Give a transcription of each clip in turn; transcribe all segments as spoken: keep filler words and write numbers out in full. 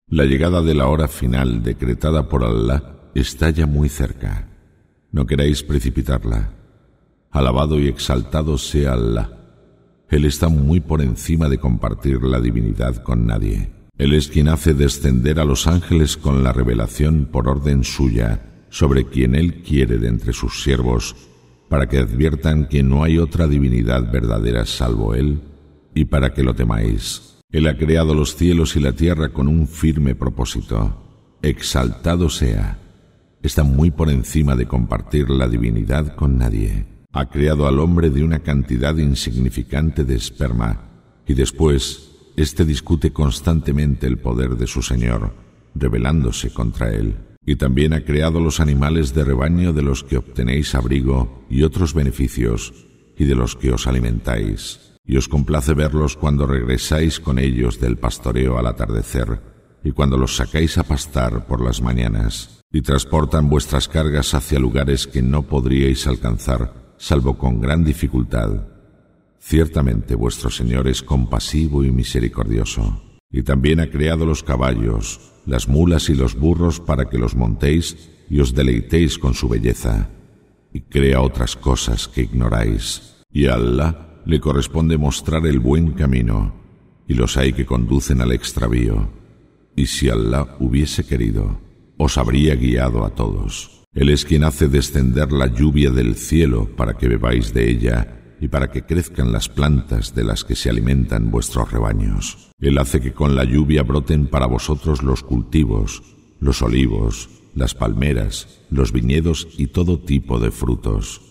La llegada de la hora final decretada por Allah está ya muy cerca. No queráis precipitarla. Alabado y exaltado sea Allah. Él está muy por encima de compartir la divinidad con nadie. Él es quien hace descender a los ángeles con la revelación por orden suya sobre quien Él quiere de entre sus siervos, para que adviertan que no hay otra divinidad verdadera salvo Él, y para que lo temáis. Él ha creado los cielos y la tierra con un firme propósito. Exaltado sea. Está muy por encima de compartir la divinidad con nadie. Ha creado al hombre de una cantidad insignificante de esperma, y después éste discute constantemente el poder de su Señor, rebelándose contra él. Y también ha creado los animales de rebaño de los que obtenéis abrigo y otros beneficios, y de los que os alimentáis. Y os complace verlos cuando regresáis con ellos del pastoreo al atardecer, y cuando los sacáis a pastar por las mañanas, y transportan vuestras cargas hacia lugares que no podríais alcanzar, salvo con gran dificultad. Ciertamente vuestro Señor es compasivo y misericordioso. Y también ha creado los caballos, las mulas y los burros para que los montéis y os deleitéis con su belleza. Y crea otras cosas que ignoráis. Y a Allah le corresponde mostrar el buen camino, y los hay que conducen al extravío. Y si Allah hubiese querido, os habría guiado a todos. Él es quien hace descender la lluvia del cielo para que bebáis de ella y para que crezcan las plantas de las que se alimentan vuestros rebaños. Él hace que con la lluvia broten para vosotros los cultivos, los olivos, las palmeras, los viñedos y todo tipo de frutos.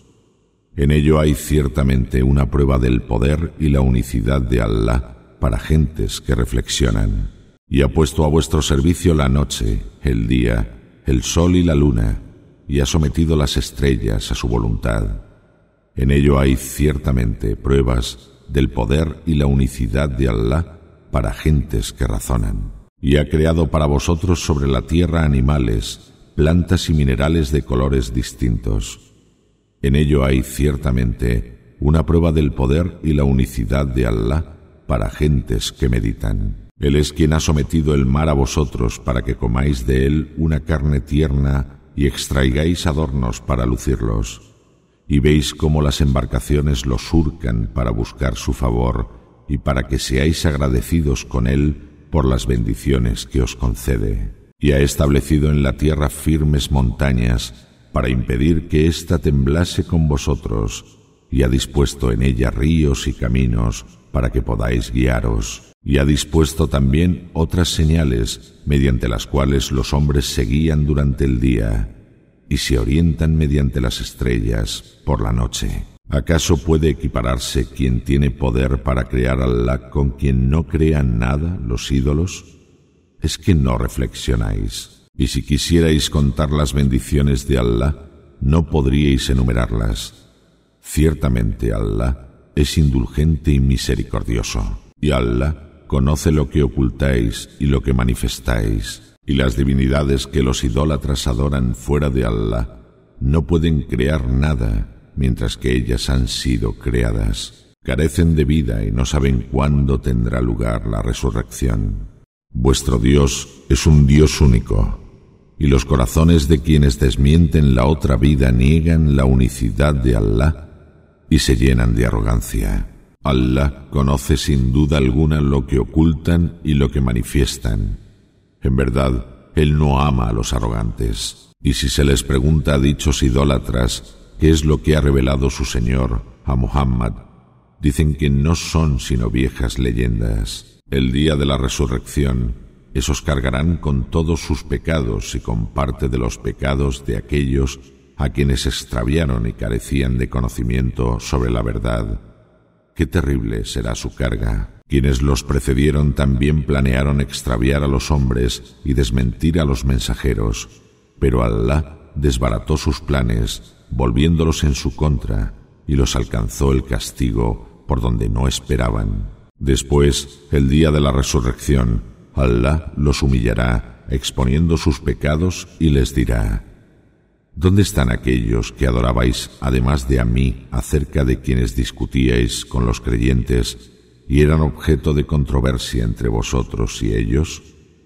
En ello hay ciertamente una prueba del poder y la unicidad de Allah para gentes que reflexionan. Y ha puesto a vuestro servicio la noche, el día, el sol y la luna, y ha sometido las estrellas a su voluntad. En ello hay ciertamente pruebas del poder y la unicidad de Allah para gentes que razonan. Y ha creado para vosotros sobre la tierra animales, plantas y minerales de colores distintos. En ello hay ciertamente una prueba del poder y la unicidad de Allah para gentes que meditan. Él es quien ha sometido el mar a vosotros para que comáis de él una carne tierna y extraigáis adornos para lucirlos, y veis cómo las embarcaciones los surcan para buscar su favor y para que seáis agradecidos con él por las bendiciones que os concede. Y ha establecido en la tierra firmes montañas para impedir que ésta temblase con vosotros, y ha dispuesto en ella ríos y caminos para que podáis guiaros. Y ha dispuesto también otras señales mediante las cuales los hombres se guían durante el día y se orientan mediante las estrellas por la noche. ¿Acaso puede equipararse quien tiene poder para crear a Allah con quien no crea nada, los ídolos? ¿Es que no reflexionáis? Y si quisierais contar las bendiciones de Allah, no podríais enumerarlas. Ciertamente Allah es indulgente y misericordioso. Y Allah conoce lo que ocultáis y lo que manifestáis, y las divinidades que los idólatras adoran fuera de Allah no pueden crear nada, mientras que ellas han sido creadas. Carecen de vida y no saben cuándo tendrá lugar la resurrección. Vuestro Dios es un Dios único, y los corazones de quienes desmienten la otra vida niegan la unicidad de Allah y se llenan de arrogancia. Allah conoce sin duda alguna lo que ocultan y lo que manifiestan. En verdad, Él no ama a los arrogantes. Y si se les pregunta a dichos idólatras qué es lo que ha revelado su Señor a Muhammad, dicen que no son sino viejas leyendas. El día de la resurrección, esos cargarán con todos sus pecados y con parte de los pecados de aquellos a quienes extraviaron y carecían de conocimiento sobre la verdad. Qué terrible será su carga. Quienes los precedieron también planearon extraviar a los hombres y desmentir a los mensajeros, pero Allah desbarató sus planes, volviéndolos en su contra, y los alcanzó el castigo por donde no esperaban. Después, el día de la resurrección, Allah los humillará, exponiendo sus pecados, y les dirá: ¿dónde están aquellos que adorabais, además de a mí, acerca de quienes discutíais con los creyentes y eran objeto de controversia entre vosotros y ellos?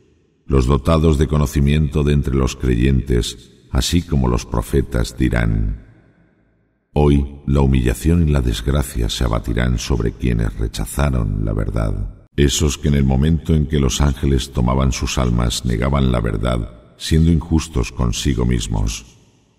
Los dotados de conocimiento de entre los creyentes, así como los profetas, dirán: hoy la humillación y la desgracia se abatirán sobre quienes rechazaron la verdad. Esos que en el momento en que los ángeles tomaban sus almas negaban la verdad, siendo injustos consigo mismos.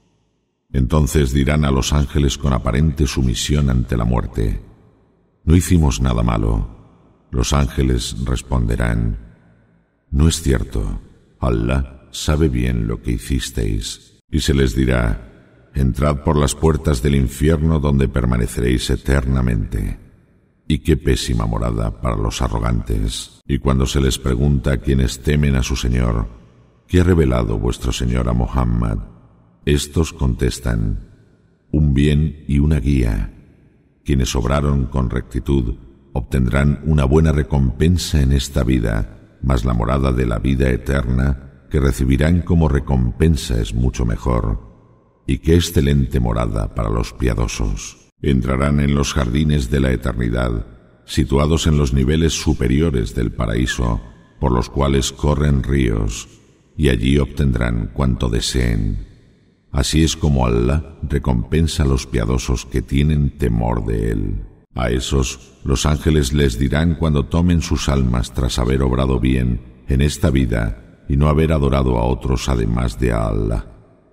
Entonces dirán a los ángeles con aparente sumisión ante la muerte: no hicimos nada malo. Los ángeles responderán: no es cierto, Allah sabe bien lo que hicisteis. Y se les dirá: entrad por las puertas del infierno donde permaneceréis eternamente. Y qué pésima morada para los arrogantes. Y cuando se les pregunta a quienes temen a su Señor: ¿qué ha revelado vuestro Señor a Muhammad?, estos contestan: un bien y una guía. Quienes obraron con rectitud obtendrán una buena recompensa en esta vida, mas la morada de la vida eterna que recibirán como recompensa es mucho mejor. Y qué excelente morada para los piadosos. Entrarán en los jardines de la eternidad, situados en los niveles superiores del paraíso, por los cuales corren ríos, y allí obtendrán cuanto deseen. Así es como Allah recompensa a los piadosos que tienen temor de Él. A esos los ángeles les dirán cuando tomen sus almas tras haber obrado bien en esta vida y no haber adorado a otros además de a Allah: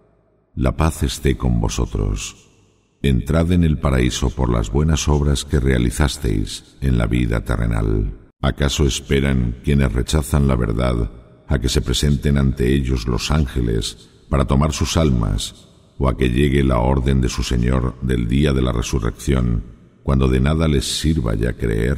la paz esté con vosotros. Entrad en el paraíso por las buenas obras que realizasteis en la vida terrenal. ¿Acaso esperan quienes rechazan la verdad a que se presenten ante ellos los ángeles para tomar sus almas, o a que llegue la orden de su Señor del día de la resurrección, cuando de nada les sirva ya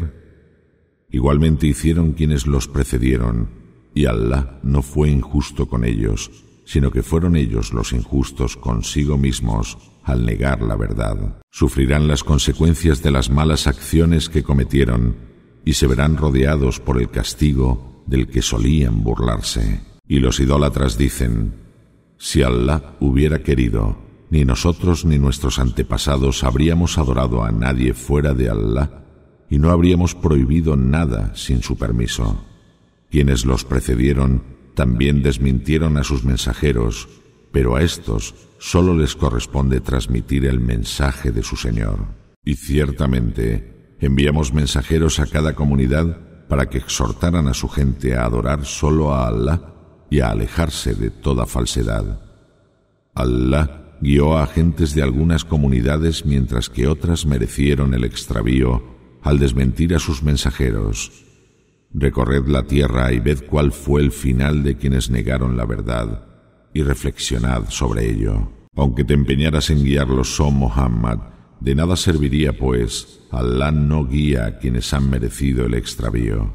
creer? Igualmente hicieron quienes los precedieron, y Allah no fue injusto con ellos, sino que fueron ellos los injustos consigo mismos al negar la verdad. Sufrirán las consecuencias de las malas acciones que cometieron y se verán rodeados por el castigo del que solían burlarse. Y los idólatras dicen: si Allah hubiera querido, ni nosotros ni nuestros antepasados habríamos adorado a nadie fuera de Allah, y no habríamos prohibido nada sin su permiso. Quienes los precedieron también desmintieron a sus mensajeros, pero a estos solo les corresponde transmitir el mensaje de su Señor. Y ciertamente enviamos mensajeros a cada comunidad para que exhortaran a su gente a adorar solo a Allah y a alejarse de toda falsedad. Allah guió a agentes de algunas comunidades mientras que otras merecieron el extravío al desmentir a sus mensajeros. Recorred la tierra y ved cuál fue el final de quienes negaron la verdad, y reflexionad sobre ello. Aunque te empeñaras en guiarlos, oh Muhammad, de nada serviría, pues Allah no guía a quienes han merecido el extravío,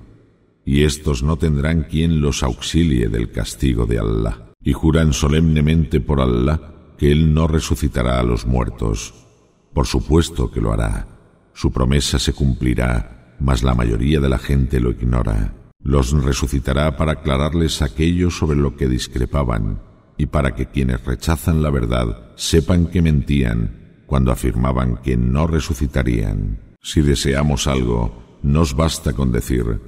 y éstos no tendrán quien los auxilie del castigo de Allah. Y juran solemnemente por Allah que Él no resucitará a los muertos. Por supuesto que lo hará. Su promesa se cumplirá, mas la mayoría de la gente lo ignora. Los resucitará para aclararles aquello sobre lo que discrepaban, y para que quienes rechazan la verdad sepan que mentían cuando afirmaban que no resucitarían. Si deseamos algo, nos basta con decir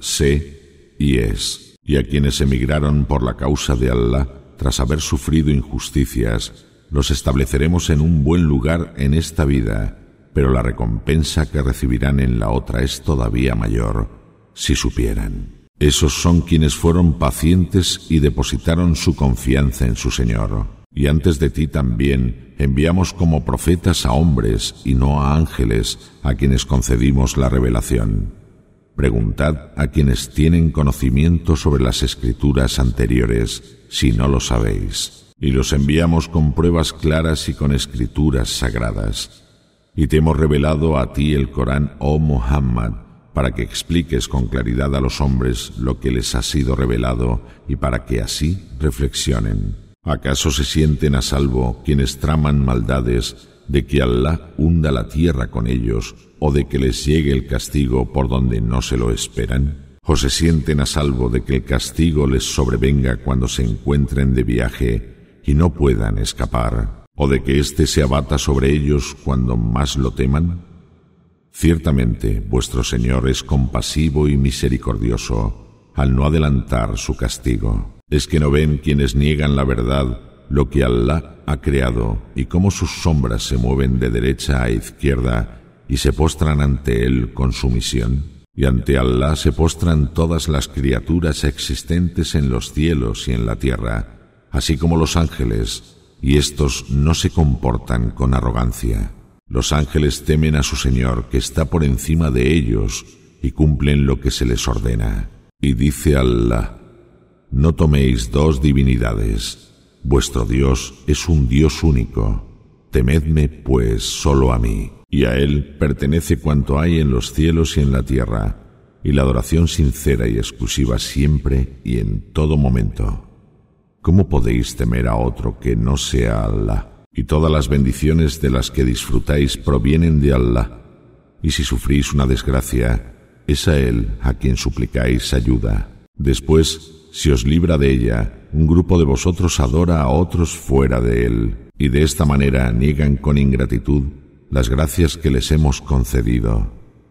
sé y es. Y a quienes emigraron por la causa de Allah, tras haber sufrido injusticias, los estableceremos en un buen lugar en esta vida, pero la recompensa que recibirán en la otra es todavía mayor, si supieran. Esos son quienes fueron pacientes y depositaron su confianza en su Señor. Y antes de ti también enviamos como profetas a hombres y no a ángeles, a quienes concedimos la revelación. Preguntad a quienes tienen conocimiento sobre las escrituras anteriores, si no lo sabéis. Y los enviamos con pruebas claras y con escrituras sagradas. Y te hemos revelado a ti el Corán, oh Muhammad, para que expliques con claridad a los hombres lo que les ha sido revelado y para que así reflexionen. ¿Acaso se sienten a salvo quienes traman maldades de que Allah hunda la tierra con ellos o de que les llegue el castigo por donde no se lo esperan? ¿O se sienten a salvo de que el castigo les sobrevenga cuando se encuentren de viaje y no puedan escapar? ¿O de que éste se abata sobre ellos cuando más lo teman? Ciertamente, vuestro Señor es compasivo y misericordioso. al no adelantar su castigo. ¿Es que no ven quienes niegan la verdad lo que Allah ha creado y cómo sus sombras se mueven de derecha a izquierda y se postran ante Él con sumisión? Y ante Allah se postran todas las criaturas existentes en los cielos y en la tierra, así como los ángeles, y estos no se comportan con arrogancia. Los ángeles temen a su Señor, que está por encima de ellos, y cumplen lo que se les ordena. Y dice Allah: no toméis dos divinidades. Vuestro Dios es un Dios único. Temedme, pues, solo a mí. Y a Él pertenece cuanto hay en los cielos y en la tierra, y la adoración sincera y exclusiva siempre y en todo momento. ¿Cómo podéis temer a otro que no sea Allah? Y todas las bendiciones de las que disfrutáis provienen de Allah. Y si sufrís una desgracia, es a Él a quien suplicáis ayuda. Después, si os libra de ella, un grupo de vosotros adora a otros fuera de Él, y de esta manera niegan con ingratitud las gracias que les hemos concedido.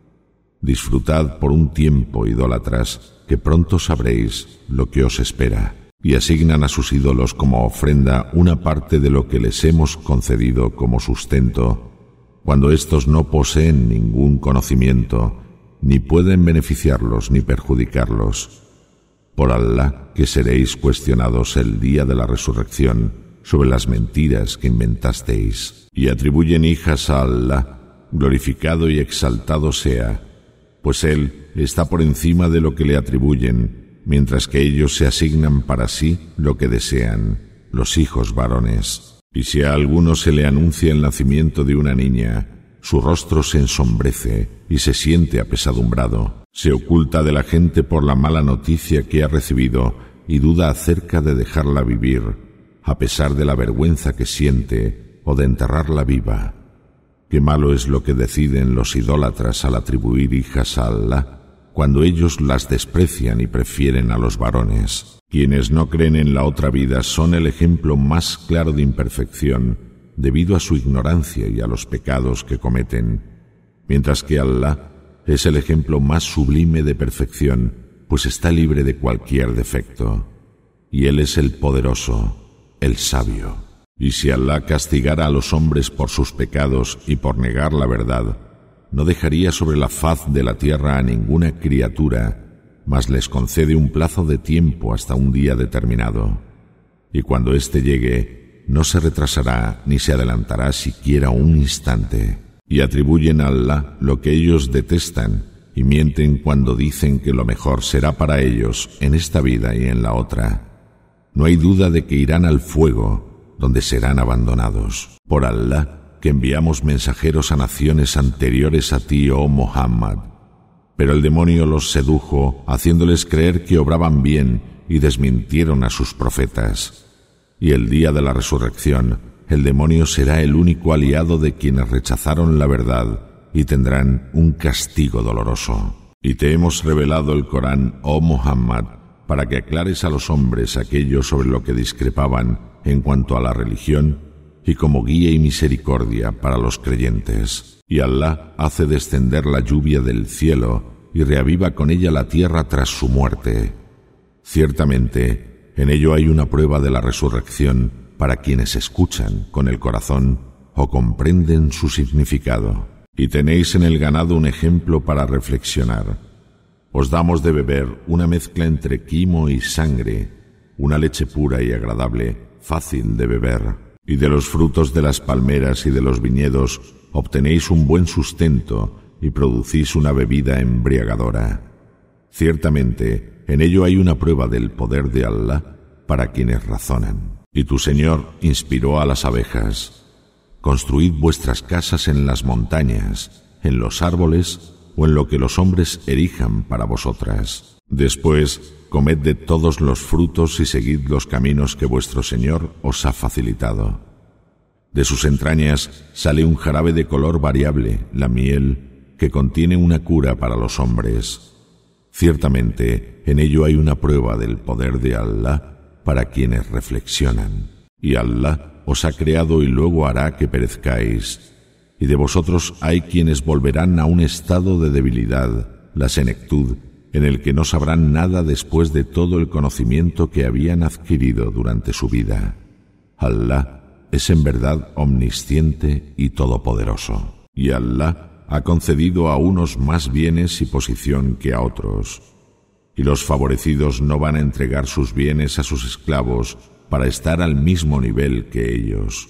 Disfrutad por un tiempo, idólatras, que pronto sabréis lo que os espera. Y asignan a sus ídolos como ofrenda una parte de lo que les hemos concedido como sustento, cuando éstos no poseen ningún conocimiento, ni pueden beneficiarlos ni perjudicarlos. Por Allah que seréis cuestionados el día de la resurrección sobre las mentiras que inventasteis. Y atribuyen hijas a Allah, glorificado y exaltado sea, pues Él está por encima de lo que le atribuyen, mientras que ellos se asignan para sí lo que desean, los hijos varones. Y si a alguno se le anuncia el nacimiento de una niña, su rostro se ensombrece y se siente apesadumbrado. Se oculta de la gente por la mala noticia que ha recibido y duda acerca de dejarla vivir, a pesar de la vergüenza que siente o de enterrarla viva. Qué malo es lo que deciden los idólatras al atribuir hijas a Allah, cuando ellos las desprecian y prefieren a los varones. Quienes no creen en la otra vida son el ejemplo más claro de imperfección debido a su ignorancia y a los pecados que cometen, mientras que Allah es el ejemplo más sublime de perfección, pues está libre de cualquier defecto, y Él es el poderoso, el sabio. Y si Allah castigara a los hombres por sus pecados y por negar la verdad, no dejaría sobre la faz de la tierra a ninguna criatura, mas les concede un plazo de tiempo hasta un día determinado. Y cuando éste llegue, no se retrasará ni se adelantará siquiera un instante. Y atribuyen a Allah lo que ellos detestan, y mienten cuando dicen que lo mejor será para ellos en esta vida y en la otra. No hay duda de que irán al fuego, donde serán abandonados. Por Allah, que enviamos mensajeros a naciones anteriores a ti, oh Muhammad. Pero el demonio los sedujo, haciéndoles creer que obraban bien, y desmintieron a sus profetas. Y el día de la resurrección, el demonio será el único aliado de quienes rechazaron la verdad, y tendrán un castigo doloroso. Y te hemos revelado el Corán, oh Muhammad, para que aclares a los hombres aquello sobre lo que discrepaban en cuanto a la religión, y como guía y misericordia para los creyentes. Y Allah hace descender la lluvia del cielo y reaviva con ella la tierra tras su muerte. Ciertamente, en ello hay una prueba de la resurrección para quienes escuchan con el corazón o comprenden su significado. Y tenéis en el ganado un ejemplo para reflexionar. Os damos de beber una mezcla entre quimo y sangre, una leche pura y agradable, fácil de beber, y de los frutos de las palmeras y de los viñedos obtenéis un buen sustento y producís una bebida embriagadora. Ciertamente, en ello hay una prueba del poder de Allah para quienes razonan. Y tu Señor inspiró a las abejas: construid vuestras casas en las montañas, en los árboles o en lo que los hombres erijan para vosotras. Después, comed de todos los frutos y seguid los caminos que vuestro Señor os ha facilitado. De sus entrañas sale un jarabe de color variable, la miel, que contiene una cura para los hombres. Ciertamente, en ello hay una prueba del poder de Allah para quienes reflexionan. Y Allah os ha creado y luego hará que perezcáis. Y de vosotros hay quienes volverán a un estado de debilidad, la senectud, en el que no sabrán nada después de todo el conocimiento que habían adquirido durante su vida. Allah es en verdad omnisciente y todopoderoso, y Allah ha concedido a unos más bienes y posición que a otros, y los favorecidos no van a entregar sus bienes a sus esclavos para estar al mismo nivel que ellos.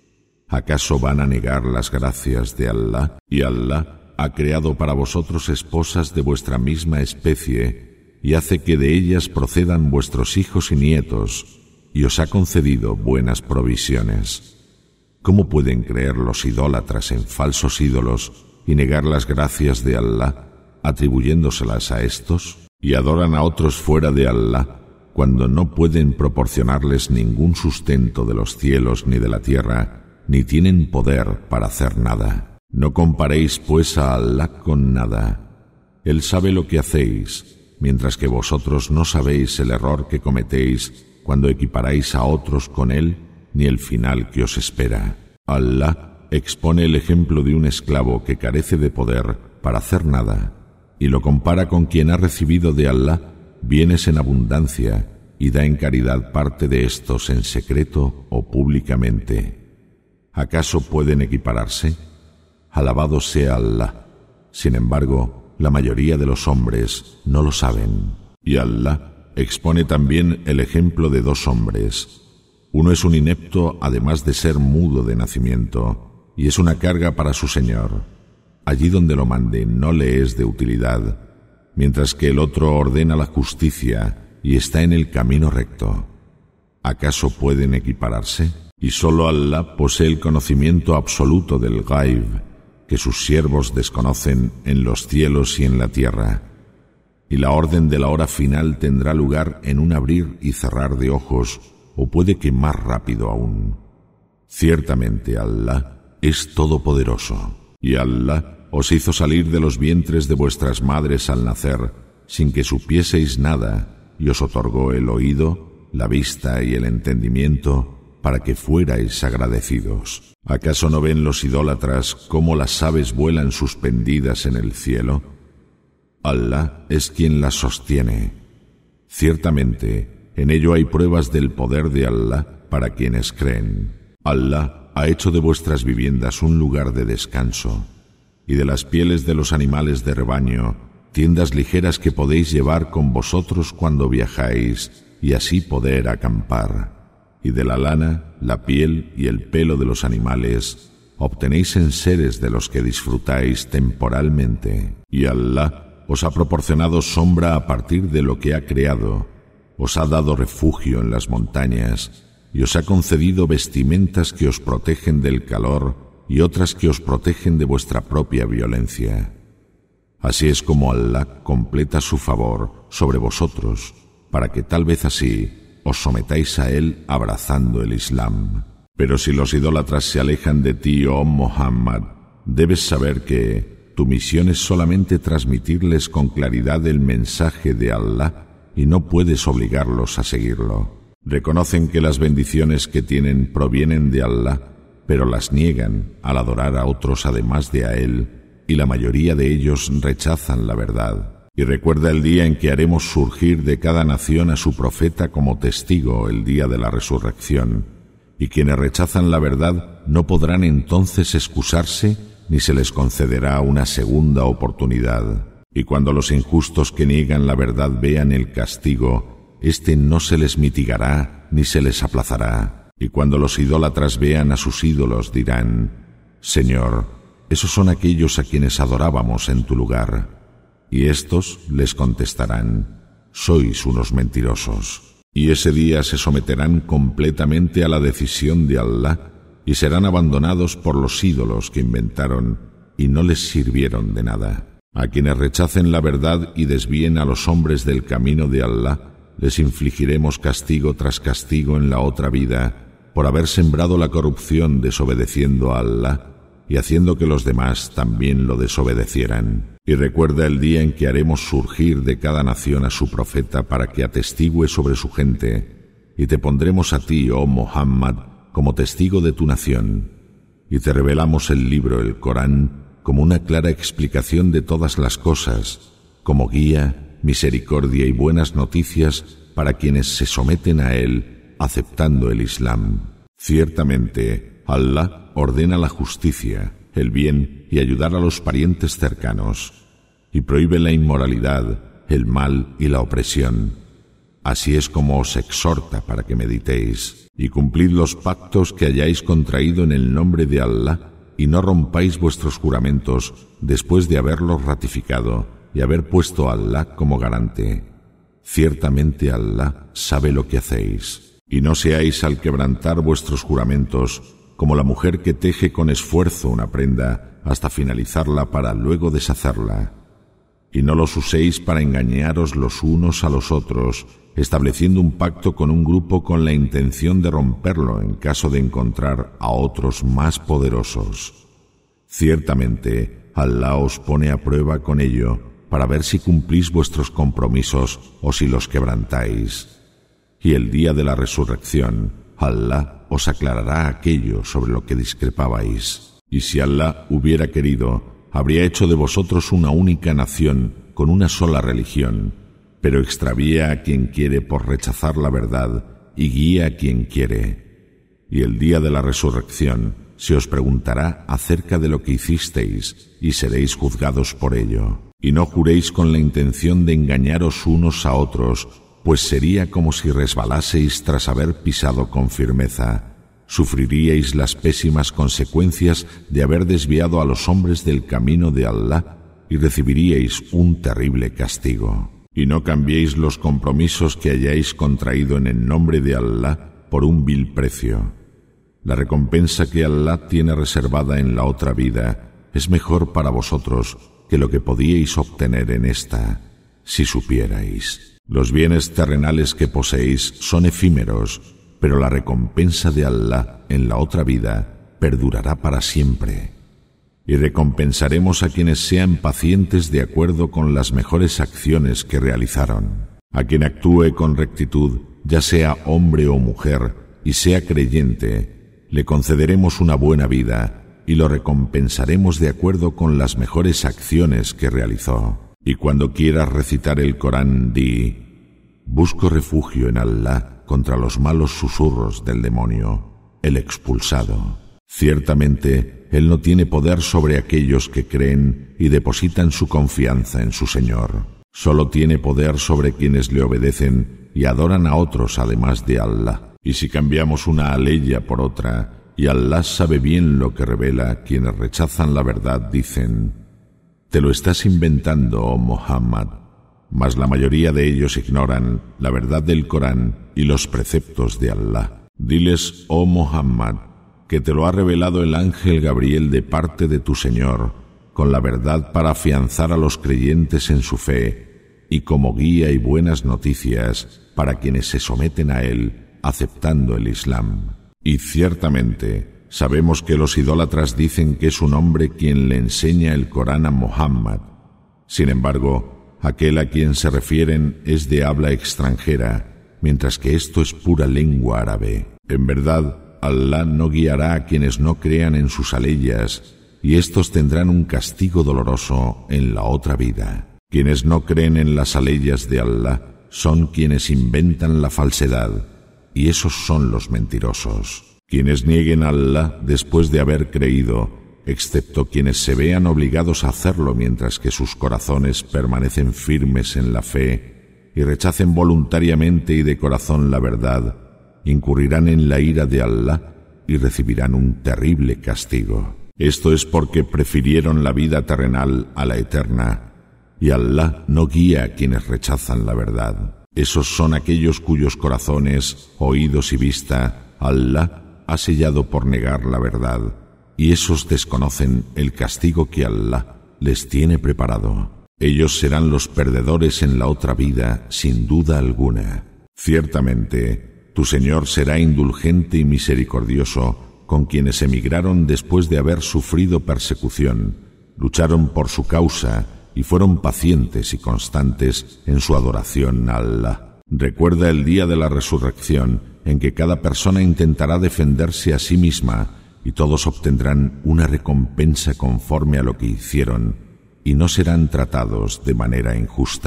¿Acaso van a negar las gracias de Allah? Y Allah ha creado para vosotros esposas de vuestra misma especie y hace que de ellas procedan vuestros hijos y nietos, y os ha concedido buenas provisiones. ¿Cómo pueden creer los idólatras en falsos ídolos y negar las gracias de Allah, atribuyéndoselas a estos? Y adoran a otros fuera de Allah, cuando no pueden proporcionarles ningún sustento de los cielos ni de la tierra, ni tienen poder para hacer nada. No comparéis pues a Allah con nada. Él sabe lo que hacéis, mientras que vosotros no sabéis el error que cometéis cuando equiparáis a otros con Él, ni el final que os espera. Allah expone el ejemplo de un esclavo que carece de poder para hacer nada, y lo compara con quien ha recibido de Allah bienes en abundancia y da en caridad parte de estos en secreto o públicamente. ¿Acaso pueden equipararse? Alabado sea Allah. Sin embargo, la mayoría de los hombres no lo saben. Y Allah expone también el ejemplo de dos hombres. Uno es un inepto, además de ser mudo de nacimiento, y es una carga para su señor. Allí donde lo mande no le es de utilidad, mientras que el otro ordena la justicia y está en el camino recto. ¿Acaso pueden equipararse? Y solo Allah posee el conocimiento absoluto del Ghaib, que sus siervos desconocen en los cielos y en la tierra. Y la orden de la hora final tendrá lugar en un abrir y cerrar de ojos, o puede que más rápido aún. Ciertamente Allah es todopoderoso, y Allah os hizo salir de los vientres de vuestras madres al nacer, sin que supieseis nada, y os otorgó el oído, la vista y el entendimiento, para que fuerais agradecidos. ¿Acaso no ven los idólatras cómo las aves vuelan suspendidas en el cielo? Allah es quien las sostiene. Ciertamente, en ello hay pruebas del poder de Allah para quienes creen. Allah ha hecho de vuestras viviendas un lugar de descanso, y de las pieles de los animales de rebaño, tiendas ligeras que podéis llevar con vosotros cuando viajáis, y así poder acampar. Y de la lana, la piel y el pelo de los animales, obtenéis enseres de los que disfrutáis temporalmente. Y Allah os ha proporcionado sombra a partir de lo que ha creado, os ha dado refugio en las montañas, y os ha concedido vestimentas que os protegen del calor y otras que os protegen de vuestra propia violencia. Así es como Allah completa su favor sobre vosotros, para que tal vez así os sometáis a Él abrazando el Islam. Pero si los idólatras se alejan de ti, oh Muhammad, debes saber que tu misión es solamente transmitirles con claridad el mensaje de Allah y no puedes obligarlos a seguirlo. Reconocen que las bendiciones que tienen provienen de Allah, pero las niegan al adorar a otros además de a Él, y la mayoría de ellos rechazan la verdad. Y recuerda el día en que haremos surgir de cada nación a su profeta como testigo el día de la resurrección, y quienes rechazan la verdad no podrán entonces excusarse ni se les concederá una segunda oportunidad. Y cuando los injustos que niegan la verdad vean el castigo, éste no se les mitigará ni se les aplazará. Y cuando los idólatras vean a sus ídolos dirán: Señor, esos son aquellos a quienes adorábamos en tu lugar. Y éstos les contestarán: sois unos mentirosos. Y ese día se someterán completamente a la decisión de Allah y serán abandonados por los ídolos que inventaron y no les sirvieron de nada. A quienes rechacen la verdad y desvíen a los hombres del camino de Allah, les infligiremos castigo tras castigo en la otra vida, por haber sembrado la corrupción desobedeciendo a Allah y haciendo que los demás también lo desobedecieran. Y recuerda el día en que haremos surgir de cada nación a su profeta para que atestigüe sobre su gente, y te pondremos a ti, oh Muhammad, como testigo de tu nación, y te revelamos el libro, el Corán, como una clara explicación de todas las cosas, como guía, misericordia y buenas noticias para quienes se someten a él, aceptando el Islam. Ciertamente, Allah ordena la justicia, el bien y ayudar a los parientes cercanos, y prohíbe la inmoralidad, el mal y la opresión. Así es como os exhorta para que meditéis, y cumplid los pactos que hayáis contraído en el nombre de Allah, y no rompáis vuestros juramentos después de haberlos ratificado y haber puesto a Allah como garante. Ciertamente Allah sabe lo que hacéis. Y no seáis al quebrantar vuestros juramentos como la mujer que teje con esfuerzo una prenda hasta finalizarla para luego deshacerla. Y no los uséis para engañaros los unos a los otros, estableciendo un pacto con un grupo con la intención de romperlo en caso de encontrar a otros más poderosos. Ciertamente, Allah os pone a prueba con ello para ver si cumplís vuestros compromisos o si los quebrantáis. Y el día de la resurrección, Allah os aclarará aquello sobre lo que discrepabais. Y si Allah hubiera querido, habría hecho de vosotros una única nación con una sola religión, pero extravía a quien quiere por rechazar la verdad y guía a quien quiere. Y el día de la resurrección se os preguntará acerca de lo que hicisteis y seréis juzgados por ello. Y no juréis con la intención de engañaros unos a otros, pues sería como si resbalaseis tras haber pisado con firmeza. Sufriríais las pésimas consecuencias de haber desviado a los hombres del camino de Allah y recibiríais un terrible castigo. Y no cambiéis los compromisos que hayáis contraído en el nombre de Allah por un vil precio. La recompensa que Allah tiene reservada en la otra vida es mejor para vosotros que lo que podíais obtener en esta, si supierais. Los bienes terrenales que poseéis son efímeros, pero la recompensa de Allah en la otra vida perdurará para siempre. Y recompensaremos a quienes sean pacientes de acuerdo con las mejores acciones que realizaron. A quien actúe con rectitud, ya sea hombre o mujer, y sea creyente, le concederemos una buena vida y lo recompensaremos de acuerdo con las mejores acciones que realizó. Y cuando quieras recitar el Corán, di: busco refugio en Allah contra los malos susurros del demonio, el expulsado. Ciertamente, Él no tiene poder sobre aquellos que creen y depositan su confianza en su Señor. Solo tiene poder sobre quienes le obedecen y adoran a otros además de Allah. Y si cambiamos una aleya por otra, y Allah sabe bien lo que revela, quienes rechazan la verdad dicen: te lo estás inventando, oh Muhammad. Mas la mayoría de ellos ignoran la verdad del Corán y los preceptos de Allah. Diles, oh Muhammad, que te lo ha revelado el ángel Gabriel de parte de tu Señor, con la verdad para afianzar a los creyentes en su fe, y como guía y buenas noticias para quienes se someten a él, aceptando el Islam. Y ciertamente, sabemos que los idólatras dicen que es un hombre quien le enseña el Corán a Muhammad. Sin embargo, aquel a quien se refieren es de habla extranjera, mientras que esto es pura lengua árabe. En verdad, Allah no guiará a quienes no crean en sus aleyas, y estos tendrán un castigo doloroso en la otra vida. Quienes no creen en las aleyas de Allah son quienes inventan la falsedad, y esos son los mentirosos. Quienes nieguen a Allah después de haber creído, excepto quienes se vean obligados a hacerlo mientras que sus corazones permanecen firmes en la fe y rechacen voluntariamente y de corazón la verdad, incurrirán en la ira de Allah y recibirán un terrible castigo. Esto es porque prefirieron la vida terrenal a la eterna, y Allah no guía a quienes rechazan la verdad. Esos son aquellos cuyos corazones, oídos y vista Allah ha sellado por negar la verdad, y esos desconocen el castigo que Allah les tiene preparado. Ellos serán los perdedores en la otra vida, sin duda alguna. Ciertamente, tu Señor será indulgente y misericordioso con quienes emigraron después de haber sufrido persecución, lucharon por su causa y fueron pacientes y constantes en su adoración a Allah. Recuerda el día de la resurrección, en que cada persona intentará defenderse a sí misma y todos obtendrán una recompensa conforme a lo que hicieron y no serán tratados de manera injusta.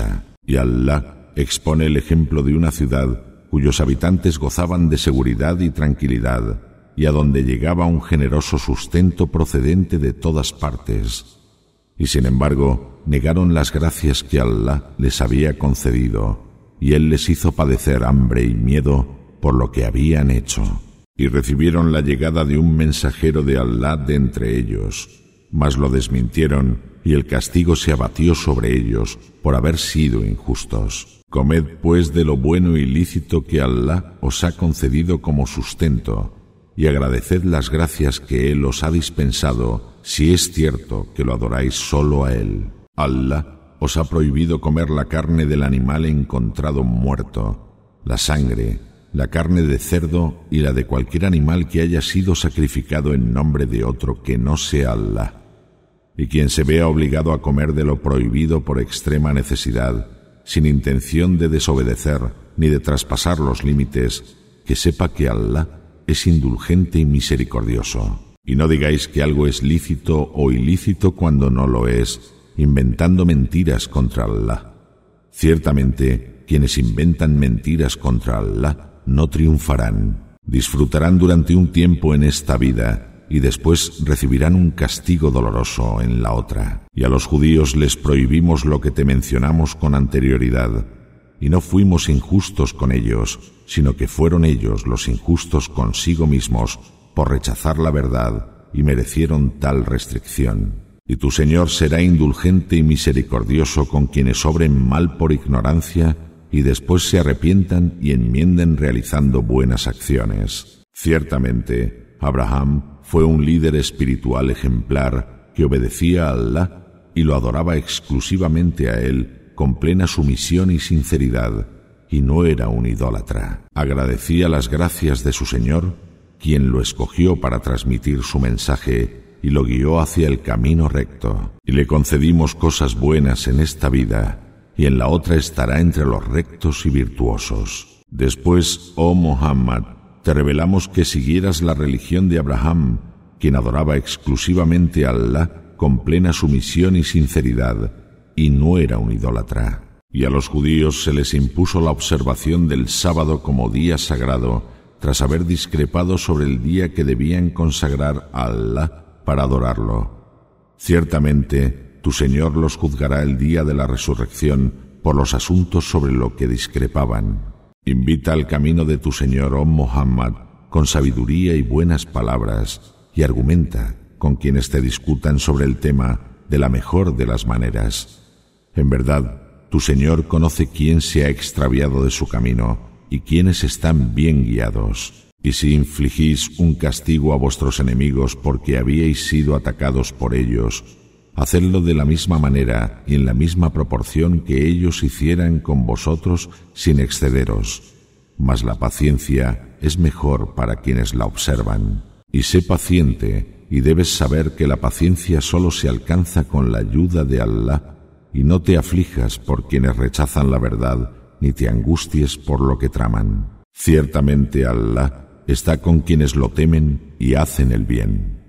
Y Alá expone el ejemplo de una ciudad cuyos habitantes gozaban de seguridad y tranquilidad, y a donde llegaba un generoso sustento procedente de todas partes. Y sin embargo, negaron las gracias que Alá les había concedido, y Él les hizo padecer hambre y miedo por lo que habían hecho. Y recibieron la llegada de un mensajero de Alá de entre ellos, mas lo desmintieron, y el castigo se abatió sobre ellos por haber sido injustos. Comed pues de lo bueno y lícito que Alá os ha concedido como sustento, y agradeced las gracias que Él os ha dispensado, si es cierto que lo adoráis solo a Él. Alá os ha prohibido comer la carne del animal encontrado muerto, la sangre, la carne de cerdo y la de cualquier animal que haya sido sacrificado en nombre de otro que no sea Alá. Y quien se vea obligado a comer de lo prohibido por extrema necesidad, sin intención de desobedecer ni de traspasar los límites, que sepa que Alá es indulgente y misericordioso. Y no digáis que algo es lícito o ilícito cuando no lo es, inventando mentiras contra Alá. Ciertamente, quienes inventan mentiras contra Alá no triunfarán. Disfrutarán durante un tiempo en esta vida y después recibirán un castigo doloroso en la otra. Y a los judíos les prohibimos lo que te mencionamos con anterioridad, y no fuimos injustos con ellos, sino que fueron ellos los injustos consigo mismos por rechazar la verdad y merecieron tal restricción. Y tu Señor será indulgente y misericordioso con quienes obren mal por ignorancia y después se arrepientan y enmienden realizando buenas acciones. Ciertamente, Abraham fue un líder espiritual ejemplar que obedecía a Alá y lo adoraba exclusivamente a Él con plena sumisión y sinceridad, y no era un idólatra. Agradecía las gracias de su Señor, quien lo escogió para transmitir su mensaje y lo guió hacia el camino recto. Y le concedimos cosas buenas en esta vida, y en la otra estará entre los rectos y virtuosos. Después, oh Muhammad, te revelamos que siguieras la religión de Abraham, quien adoraba exclusivamente a Allah con plena sumisión y sinceridad, y no era un idólatra. Y a los judíos se les impuso la observación del sábado como día sagrado, tras haber discrepado sobre el día que debían consagrar a Allah para adorarlo. Ciertamente, tu Señor los juzgará el día de la resurrección por los asuntos sobre lo que discrepaban. Invita al camino de tu Señor, oh Muhammad, con sabiduría y buenas palabras, y argumenta con quienes te discutan sobre el tema de la mejor de las maneras. En verdad, tu Señor conoce quién se ha extraviado de su camino y quiénes están bien guiados. Y si infligís un castigo a vuestros enemigos porque habíais sido atacados por ellos, hacedlo de la misma manera y en la misma proporción que ellos hicieran con vosotros sin excederos. Mas la paciencia es mejor para quienes la observan. Y sé paciente, y debes saber que la paciencia solo se alcanza con la ayuda de Allah, y no te aflijas por quienes rechazan la verdad, ni te angusties por lo que traman. Ciertamente Allah está con quienes lo temen y hacen el bien.